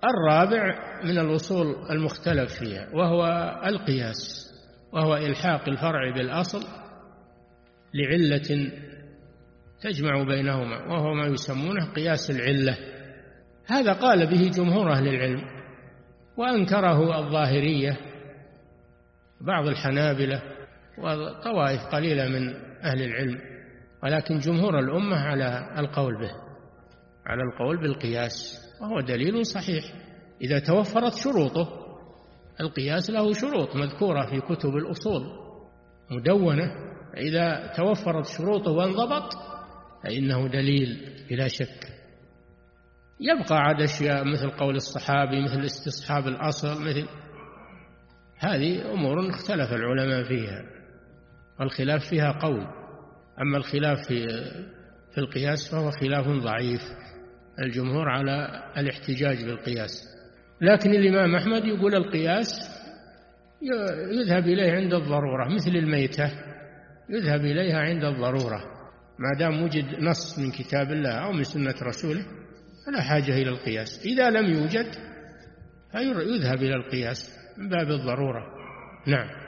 الرابع من الأصول المختلف فيها وهو القياس، وهو إلحاق الفرع بالأصل لعلة تجمع بينهما، وهو ما يسمونه قياس العلة. هذا قال به جمهور أهل العلم، وأنكره الظاهرية بعض الحنابلة وطوائف قليلة من أهل العلم، ولكن جمهور الأمة على القول به، على القول بالقياس، وهو دليل صحيح إذا توفرت شروطه. القياس له شروط مذكورة في كتب الأصول مدونة، إذا توفرت شروطه وانضبط فإنه دليل بلا شك. يبقى عاد أشياء مثل قول الصحابي، مثل استصحاب الأصل، مثل هذه أمور اختلف العلماء فيها، والخلاف فيها قول. أما الخلاف في القياس فهو خلاف ضعيف، الجمهور على الاحتجاج بالقياس. لكن الإمام أحمد يقول القياس يذهب إليه عند الضرورة، مثل الميتة يذهب إليها عند الضرورة، ما دام وجد نص من كتاب الله أو من سنة رسوله فلا حاجة إلى القياس. إذا لم يوجد فيذهب إلى القياس من باب الضرورة. نعم.